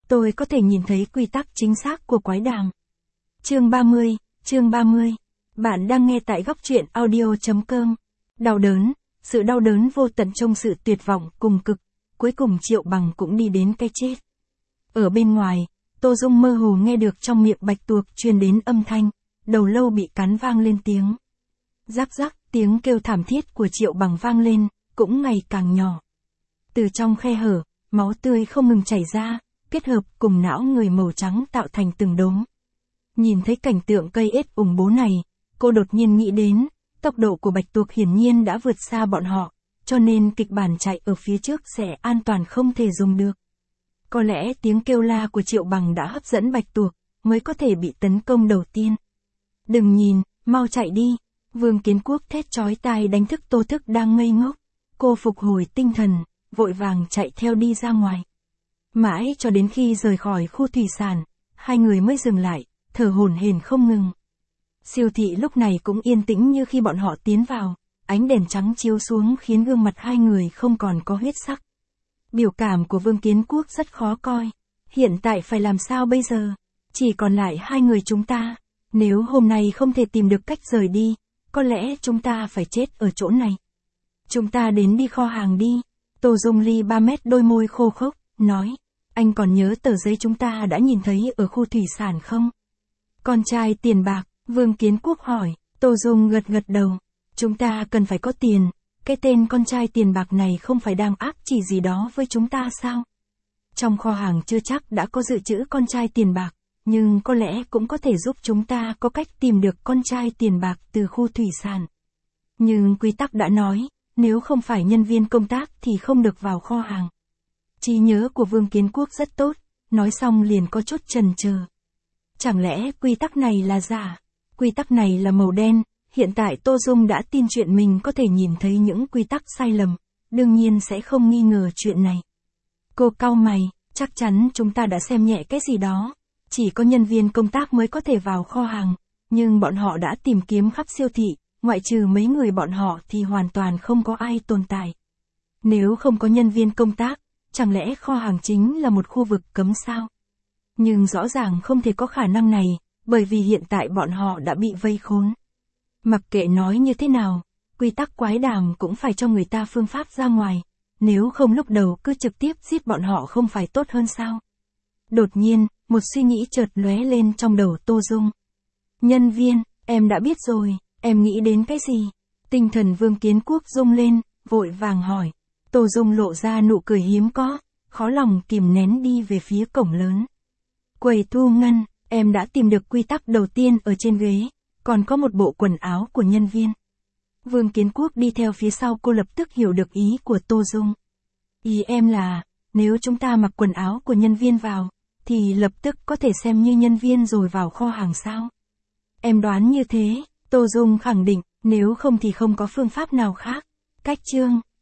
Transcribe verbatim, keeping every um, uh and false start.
tôi có thể nhìn thấy quy tắc chính xác của quái đàm. Chương ba mươi, chương ba mươi. Bạn đang nghe tại góc truyện audio chấm com. Đau đớn, sự đau đớn vô tận trong sự tuyệt vọng cùng cực, cuối cùng Triệu Bằng cũng đi đến cái chết. Ở bên ngoài, Tô Dung mơ hồ nghe được trong miệng Bạch Tuộc truyền đến âm thanh, đầu lâu bị cắn vang lên tiếng. Rắc rắc, tiếng kêu thảm thiết của Triệu Bằng vang lên, cũng ngày càng nhỏ. Từ trong khe hở, máu tươi không ngừng chảy ra, kết hợp cùng não người màu trắng tạo thành từng đốm. Nhìn thấy cảnh tượng cây ết ủng bố này, cô đột nhiên nghĩ đến, tốc độ của Bạch Tuộc hiển nhiên đã vượt xa bọn họ, cho nên kịch bản chạy ở phía trước sẽ an toàn không thể dùng được. Có lẽ tiếng kêu la của Triệu Bằng đã hấp dẫn Bạch Tuộc, mới có thể bị tấn công đầu tiên. Đừng nhìn, mau chạy đi. Vương Kiến Quốc thét chói tai đánh thức Tô Thức đang ngây ngốc. Cô phục hồi tinh thần, vội vàng chạy theo đi ra ngoài. Mãi cho đến khi rời khỏi khu thủy sản, hai người mới dừng lại, thở hổn hển không ngừng. Siêu thị lúc này cũng yên tĩnh như khi bọn họ tiến vào, ánh đèn trắng chiếu xuống khiến gương mặt hai người không còn có huyết sắc. Biểu cảm của Vương Kiến Quốc rất khó coi. Hiện tại phải làm sao bây giờ? Chỉ còn lại hai người chúng ta. Nếu hôm nay không thể tìm được cách rời đi, có lẽ chúng ta phải chết ở chỗ này. Chúng ta đến đi kho hàng đi. Tô Dung Ly ba mét đôi môi khô khốc, nói. Anh còn nhớ tờ giấy chúng ta đã nhìn thấy ở khu thủy sản không? Con trai tiền bạc, Vương Kiến Quốc hỏi. Tô Dung gật gật đầu. Chúng ta cần phải có tiền. Cái tên con trai tiền bạc này không phải đang áp chỉ gì đó với chúng ta sao? Trong kho hàng chưa chắc đã có dự trữ con trai tiền bạc, nhưng có lẽ cũng có thể giúp chúng ta có cách tìm được con trai tiền bạc từ khu thủy sản. Nhưng quy tắc đã nói, nếu không phải nhân viên công tác thì không được vào kho hàng. Trí nhớ của Vương Kiến Quốc rất tốt, nói xong liền có chút chần chờ. Chẳng lẽ quy tắc này là giả? Quy tắc này là màu đen. Hiện tại Tô Dung đã tin chuyện mình có thể nhìn thấy những quy tắc sai lầm, đương nhiên sẽ không nghi ngờ chuyện này. Cô cau mày, chắc chắn chúng ta đã xem nhẹ cái gì đó. Chỉ có nhân viên công tác mới có thể vào kho hàng, nhưng bọn họ đã tìm kiếm khắp siêu thị, ngoại trừ mấy người bọn họ thì hoàn toàn không có ai tồn tại. Nếu không có nhân viên công tác, chẳng lẽ kho hàng chính là một khu vực cấm sao? Nhưng rõ ràng không thể có khả năng này, bởi vì hiện tại bọn họ đã bị vây khốn. Mặc kệ nói như thế nào, quy tắc quái đàm cũng phải cho người ta phương pháp ra ngoài, nếu không lúc đầu cứ trực tiếp giết bọn họ không phải tốt hơn sao? Đột nhiên, một suy nghĩ chợt lóe lên trong đầu Tô Dung. Nhân viên, em đã biết rồi, em nghĩ đến cái gì? Tinh thần Vương Kiến Quốc rung lên, vội vàng hỏi. Tô Dung lộ ra nụ cười hiếm có, khó lòng kìm nén đi về phía cổng lớn. Quầy thu ngân, em đã tìm được quy tắc đầu tiên ở trên ghế. Còn có một bộ quần áo của nhân viên. Vương Kiến Quốc đi theo phía sau cô lập tức hiểu được ý của Tô Dung. Ý em là, nếu chúng ta mặc quần áo của nhân viên vào, thì lập tức có thể xem như nhân viên rồi vào kho hàng sao? Em đoán như thế, Tô Dung khẳng định, nếu không thì không có phương pháp nào khác. Cách chương.